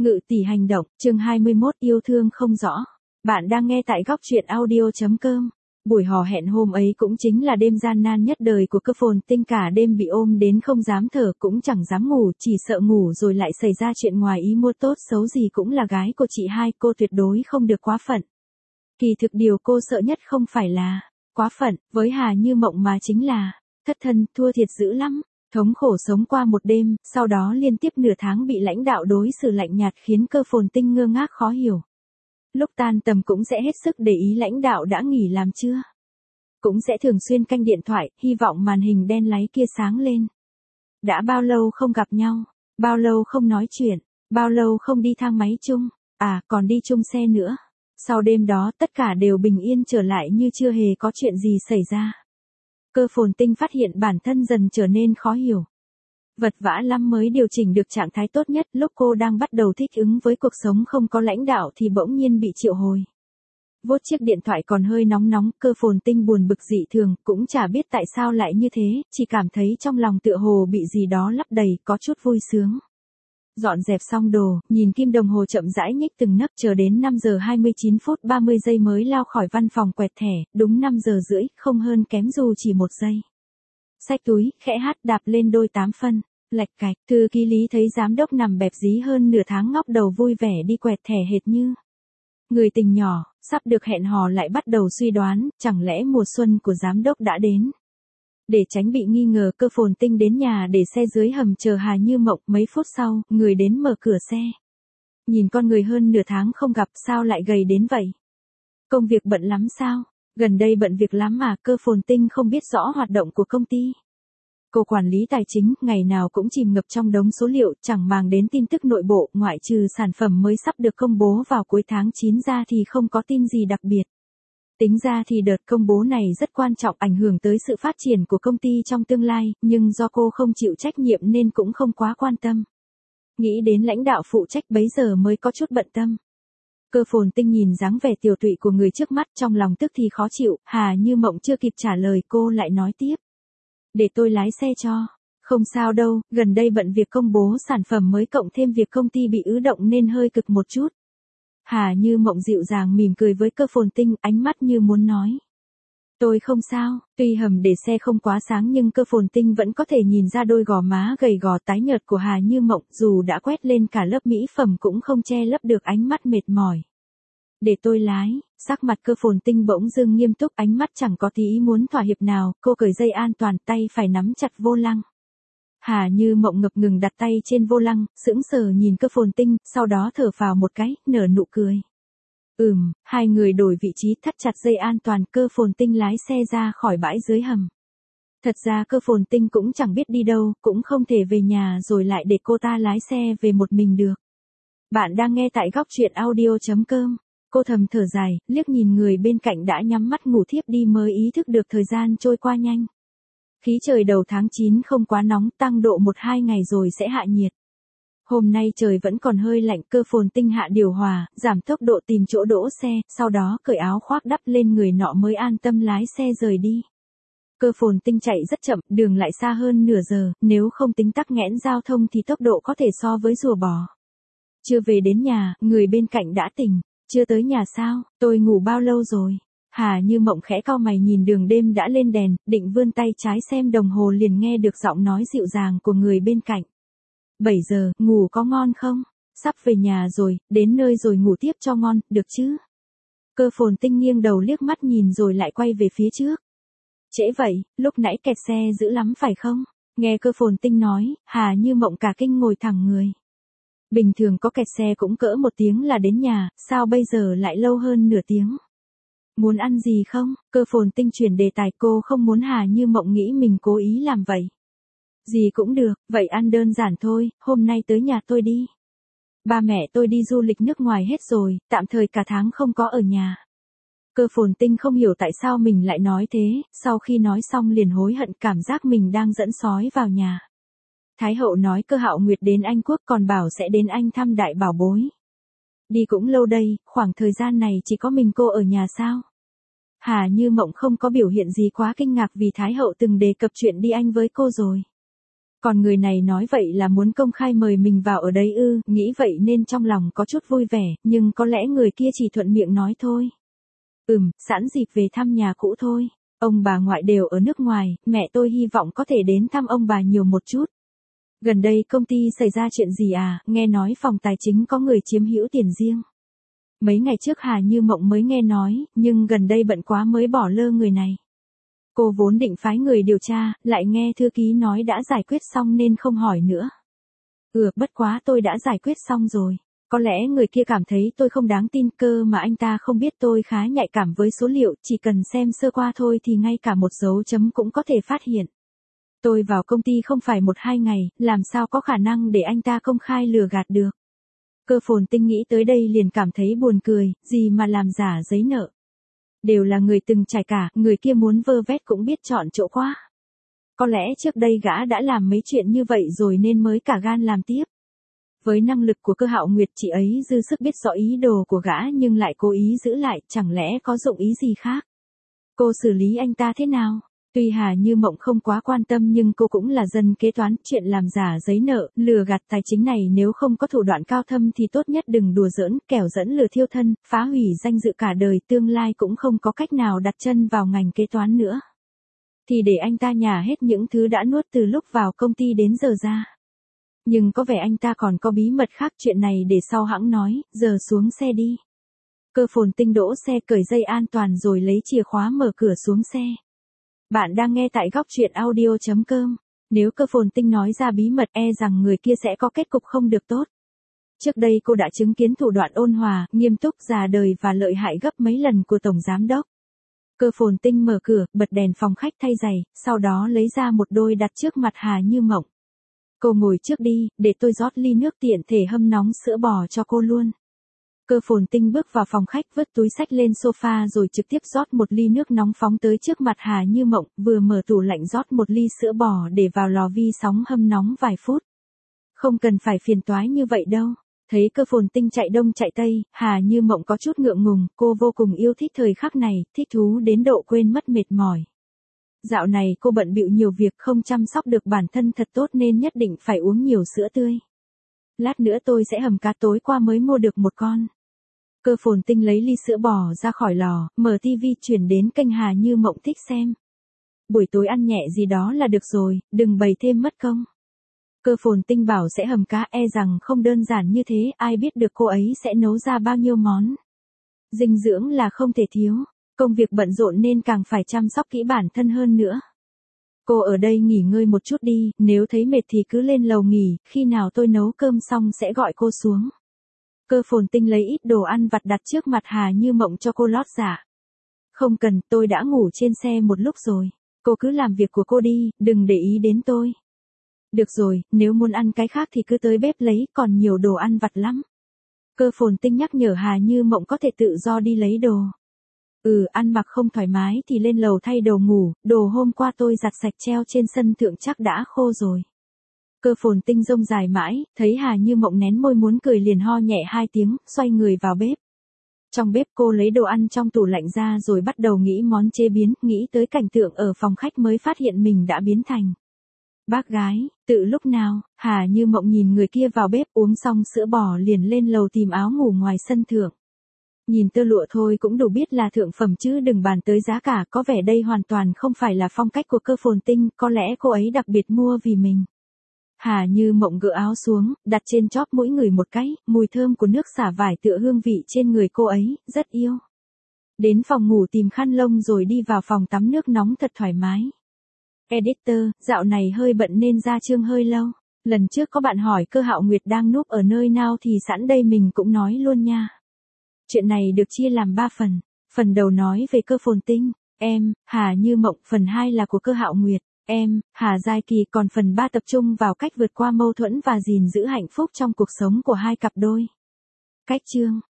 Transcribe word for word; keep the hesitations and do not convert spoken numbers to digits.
Ngự tỷ hành động, chương hai mươi mốt yêu thương không rõ. Bạn đang nghe tại góc truyện audio chấm com. Buổi hò hẹn hôm ấy cũng chính là đêm gian nan nhất đời của Cơ Phồn Tinh, cả đêm bị ôm đến không dám thở cũng chẳng dám ngủ, chỉ sợ ngủ rồi lại xảy ra chuyện ngoài ý muốn. Tốt xấu gì cũng là gái của chị hai, cô tuyệt đối không được quá phận. Kỳ thực điều cô sợ nhất không phải là quá phận, với Hà Như Mộng mà chính là thất thân, thua thiệt dữ lắm. Thống khổ sống qua một đêm, sau đó liên tiếp nửa tháng bị lãnh đạo đối xử lạnh nhạt khiến Cơ Phồn Tinh ngơ ngác khó hiểu. Lúc tan tầm cũng sẽ hết sức để ý lãnh đạo đã nghỉ làm chưa. Cũng sẽ thường xuyên canh điện thoại, hy vọng màn hình đen láy kia sáng lên. Đã bao lâu không gặp nhau, bao lâu không nói chuyện, bao lâu không đi thang máy chung, à còn đi chung xe nữa. Sau đêm đó tất cả đều bình yên trở lại như chưa hề có chuyện gì xảy ra. Cơ Phồn Tinh phát hiện bản thân dần trở nên khó hiểu. Vật vã lắm mới điều chỉnh được trạng thái tốt nhất, lúc cô đang bắt đầu thích ứng với cuộc sống không có lãnh đạo thì bỗng nhiên bị triệu hồi. Vuốt chiếc điện thoại còn hơi nóng nóng, Cơ Phồn Tinh buồn bực dị thường, cũng chả biết tại sao lại như thế, chỉ cảm thấy trong lòng tựa hồ bị gì đó lấp đầy, có chút vui sướng. Dọn dẹp xong đồ, nhìn kim đồng hồ chậm rãi nhích từng nấc, chờ đến năm giờ hai mươi chín phút ba mươi giây mới lao khỏi văn phòng quẹt thẻ, đúng năm giờ rưỡi, không hơn kém dù chỉ một giây. Xách túi, khẽ hát đạp lên đôi tám phân, lạch cạch, thư ký Lý thấy giám đốc nằm bẹp dí hơn nửa tháng ngóc đầu vui vẻ đi quẹt thẻ hệt như người tình nhỏ, sắp được hẹn hò lại bắt đầu suy đoán, chẳng lẽ mùa xuân của giám đốc đã đến. Để tránh bị nghi ngờ, Cơ Phồn Tinh đến nhà để xe dưới hầm chờ Hà Như Mộng. Mấy phút sau, người đến mở cửa xe. Nhìn con người hơn nửa tháng không gặp, sao lại gầy đến vậy? Công việc bận lắm sao? Gần đây bận việc lắm mà. Cơ Phồn Tinh không biết rõ hoạt động của công ty. Cô quản lý tài chính, ngày nào cũng chìm ngập trong đống số liệu, chẳng màng đến tin tức nội bộ, ngoại trừ sản phẩm mới sắp được công bố vào cuối tháng chín ra thì không có tin gì đặc biệt. Tính ra thì đợt công bố này rất quan trọng, ảnh hưởng tới sự phát triển của công ty trong tương lai, nhưng do cô không chịu trách nhiệm nên cũng không quá quan tâm. Nghĩ đến lãnh đạo phụ trách bấy giờ mới có chút bận tâm. Cơ Phồn Tinh nhìn dáng vẻ tiều tụy của người trước mắt, trong lòng tức thì khó chịu. Hà Như Mộng chưa kịp trả lời cô lại nói tiếp. Để tôi lái xe cho. Không sao đâu, gần đây bận việc công bố sản phẩm mới cộng thêm việc công ty bị ứ động nên hơi cực một chút. Hà Như Mộng dịu dàng mỉm cười với Cơ Phồn Tinh, ánh mắt như muốn nói. Tôi không sao, tuy hầm để xe không quá sáng nhưng Cơ Phồn Tinh vẫn có thể nhìn ra đôi gò má gầy gò tái nhợt của Hà Như Mộng, dù đã quét lên cả lớp mỹ phẩm cũng không che lấp được ánh mắt mệt mỏi. Để tôi lái, sắc mặt Cơ Phồn Tinh bỗng dưng nghiêm túc, ánh mắt chẳng có tí ý muốn thỏa hiệp nào, cô cởi dây an toàn, tay phải nắm chặt vô lăng. Hà Như Mộng ngập ngừng đặt tay trên vô lăng, sững sờ nhìn Cơ Phồn Tinh, sau đó thở phào một cái, nở nụ cười. Ừm, hai người đổi vị trí, thắt chặt dây an toàn, Cơ Phồn Tinh lái xe ra khỏi bãi dưới hầm. Thật ra Cơ Phồn Tinh cũng chẳng biết đi đâu, cũng không thể về nhà rồi lại để cô ta lái xe về một mình được. Bạn đang nghe tại góc truyện audio chấm com. Cô thầm thở dài, liếc nhìn người bên cạnh đã nhắm mắt ngủ thiếp đi mới ý thức được thời gian trôi qua nhanh. Khí trời đầu tháng chín không quá nóng, tăng độ một hai ngày rồi sẽ hạ nhiệt. Hôm nay trời vẫn còn hơi lạnh, Cơ Phồn Tinh hạ điều hòa, giảm tốc độ tìm chỗ đỗ xe, sau đó cởi áo khoác đắp lên người nọ mới an tâm lái xe rời đi. Cơ Phồn Tinh chạy rất chậm, đường lại xa hơn nửa giờ, nếu không tính tắc nghẽn giao thông thì tốc độ có thể so với rùa bò. Chưa về đến nhà, người bên cạnh đã tỉnh. Chưa tới nhà sao, tôi ngủ bao lâu rồi? Hà Như Mộng khẽ cau mày nhìn đường đêm đã lên đèn, định vươn tay trái xem đồng hồ liền nghe được giọng nói dịu dàng của người bên cạnh. bảy giờ, ngủ có ngon không? Sắp về nhà rồi, đến nơi rồi ngủ tiếp cho ngon, được chứ? Cơ Phồn Tinh nghiêng đầu liếc mắt nhìn rồi lại quay về phía trước. Trễ vậy, lúc nãy kẹt xe dữ lắm phải không? Nghe Cơ Phồn Tinh nói, Hà Như Mộng cả kinh ngồi thẳng người. Bình thường có kẹt xe cũng cỡ một tiếng là đến nhà, sao bây giờ lại lâu hơn nửa tiếng? Muốn ăn gì không? Cơ Phồn Tinh chuyển đề tài, cô không muốn Hà Như Mộng nghĩ mình cố ý làm vậy. Gì cũng được, vậy ăn đơn giản thôi, hôm nay tới nhà tôi đi. Ba mẹ tôi đi du lịch nước ngoài hết rồi, tạm thời cả tháng không có ở nhà. Cơ Phồn Tinh không hiểu tại sao mình lại nói thế, sau khi nói xong liền hối hận, cảm giác mình đang dẫn sói vào nhà. Thái hậu nói Cơ Hạo Nguyệt đến Anh Quốc còn bảo sẽ đến Anh thăm đại bảo bối. Đi cũng lâu đây, khoảng thời gian này chỉ có mình cô ở nhà sao? Hà Như Mộng không có biểu hiện gì quá kinh ngạc vì Thái hậu từng đề cập chuyện đi Anh với cô rồi. Còn người này nói vậy là muốn công khai mời mình vào ở đấy ư, nghĩ vậy nên trong lòng có chút vui vẻ, nhưng có lẽ người kia chỉ thuận miệng nói thôi. Ừm, sẵn dịp về thăm nhà cũ thôi. Ông bà ngoại đều ở nước ngoài, mẹ tôi hy vọng có thể đến thăm ông bà nhiều một chút. Gần đây công ty xảy ra chuyện gì à, nghe nói phòng tài chính có người chiếm hữu tiền riêng. Mấy ngày trước Hà Như Mộng mới nghe nói, nhưng gần đây bận quá mới bỏ lơ người này. Cô vốn định phái người điều tra, lại nghe thư ký nói đã giải quyết xong nên không hỏi nữa. Ừ, bất quá tôi đã giải quyết xong rồi. Có lẽ người kia cảm thấy tôi không đáng tin, cơ mà anh ta không biết tôi khá nhạy cảm với số liệu, chỉ cần xem sơ qua thôi thì ngay cả một dấu chấm cũng có thể phát hiện. Tôi vào công ty không phải một hai ngày, làm sao có khả năng để anh ta công khai lừa gạt được. Cơ Phồn Tinh nghĩ tới đây liền cảm thấy buồn cười, gì mà làm giả giấy nợ. Đều là người từng trải cả, người kia muốn vơ vét cũng biết chọn chỗ quá. Có lẽ trước đây gã đã làm mấy chuyện như vậy rồi nên mới cả gan làm tiếp. Với năng lực của Cơ Hạo Nguyệt, chị ấy dư sức biết rõ ý đồ của gã nhưng lại cố ý giữ lại, chẳng lẽ có dụng ý gì khác. Cô xử lý anh ta thế nào? Tuy Hà Như Mộng không quá quan tâm nhưng cô cũng là dân kế toán, chuyện làm giả giấy nợ, lừa gạt tài chính này nếu không có thủ đoạn cao thâm thì tốt nhất đừng đùa giỡn, kẻo dẫn lừa thiêu thân, phá hủy danh dự cả đời, tương lai cũng không có cách nào đặt chân vào ngành kế toán nữa. Thì để anh ta nhả hết những thứ đã nuốt từ lúc vào công ty đến giờ ra. Nhưng có vẻ anh ta còn có bí mật khác, chuyện này để sau hãng nói, giờ xuống xe đi. Cơ Phồn Tinh đỗ xe, cởi dây an toàn rồi lấy chìa khóa mở cửa xuống xe. Bạn đang nghe tại góc truyện audio chấm com. Nếu Cơ Phồn Tinh nói ra bí mật e rằng người kia sẽ có kết cục không được tốt. Trước đây cô đã chứng kiến thủ đoạn ôn hòa, nghiêm túc, già đời và lợi hại gấp mấy lần của Tổng Giám Đốc. Cơ Phồn Tinh mở cửa, bật đèn phòng khách thay giày, sau đó lấy ra một đôi đặt trước mặt Hà Như Mộng. Cô ngồi trước đi, để tôi rót ly nước, tiện thể hâm nóng sữa bò cho cô luôn. Cơ Phồn Tinh bước vào phòng khách, vứt túi xách lên sofa rồi trực tiếp rót một ly nước nóng phóng tới trước mặt Hà Như Mộng, vừa mở tủ lạnh rót một ly sữa bò để vào lò vi sóng hâm nóng vài phút. Không cần phải phiền toái như vậy đâu. Thấy Cơ Phồn Tinh chạy đông chạy tây, Hà Như Mộng có chút ngượng ngùng, cô vô cùng yêu thích thời khắc này, thích thú đến độ quên mất mệt mỏi. Dạo này cô bận bịu nhiều việc, không chăm sóc được bản thân thật tốt nên nhất định phải uống nhiều sữa tươi. Lát nữa tôi sẽ hầm cá, tối qua mới mua được một con. Cơ Phồn Tinh lấy ly sữa bò ra khỏi lò, mở tivi chuyển đến kênh Hà Như Mộng thích xem. Buổi tối ăn nhẹ gì đó là được rồi, đừng bày thêm mất công. Cơ Phồn Tinh bảo sẽ hầm cá, e rằng không đơn giản như thế, ai biết được cô ấy sẽ nấu ra bao nhiêu món. Dinh dưỡng là không thể thiếu, công việc bận rộn nên càng phải chăm sóc kỹ bản thân hơn nữa. Cô ở đây nghỉ ngơi một chút đi, nếu thấy mệt thì cứ lên lầu nghỉ, khi nào tôi nấu cơm xong sẽ gọi cô xuống. Cơ Phồn Tinh lấy ít đồ ăn vặt đặt trước mặt Hà Như Mộng cho cô lót dạ. Không cần, tôi đã ngủ trên xe một lúc rồi. Cô cứ làm việc của cô đi, đừng để ý đến tôi. Được rồi, nếu muốn ăn cái khác thì cứ tới bếp lấy, còn nhiều đồ ăn vặt lắm. Cơ Phồn Tinh nhắc nhở Hà Như Mộng có thể tự do đi lấy đồ. Ừ, ăn mặc không thoải mái thì lên lầu thay đồ ngủ, đồ hôm qua tôi giặt sạch treo trên sân thượng chắc đã khô rồi. Cơ Phồn Tinh rông dài mãi, thấy Hà Như Mộng nén môi muốn cười liền ho nhẹ hai tiếng, xoay người vào bếp. Trong bếp cô lấy đồ ăn trong tủ lạnh ra rồi bắt đầu nghĩ món chế biến, nghĩ tới cảnh tượng ở phòng khách mới phát hiện mình đã biến thành bác gái. Tự lúc nào, Hà Như Mộng nhìn người kia vào bếp uống xong sữa bò liền lên lầu tìm áo ngủ ngoài sân thượng. Nhìn tơ lụa thôi cũng đủ biết là thượng phẩm chứ đừng bàn tới giá cả, có vẻ đây hoàn toàn không phải là phong cách của Cơ Phồn Tinh, có lẽ cô ấy đặc biệt mua vì mình. Hà Như Mộng gỡ áo xuống, đặt trên chóp mũi người một cái, mùi thơm của nước xả vải tựa hương vị trên người cô ấy, rất yêu. Đến phòng ngủ tìm khăn lông rồi đi vào phòng tắm nước nóng thật thoải mái. Editor, dạo này hơi bận nên ra chương hơi lâu. Lần trước có bạn hỏi Cơ Hạo Nguyệt đang núp ở nơi nào thì sẵn đây mình cũng nói luôn nha. Chuyện này được chia làm ba phần. Phần đầu nói về Cơ Phồn Tinh, em, Hà Như Mộng, phần hai là của Cơ Hạo Nguyệt, em, Hà Giai Kỳ, còn phần ba tập trung vào cách vượt qua mâu thuẫn và gìn giữ hạnh phúc trong cuộc sống của hai cặp đôi. Cách chương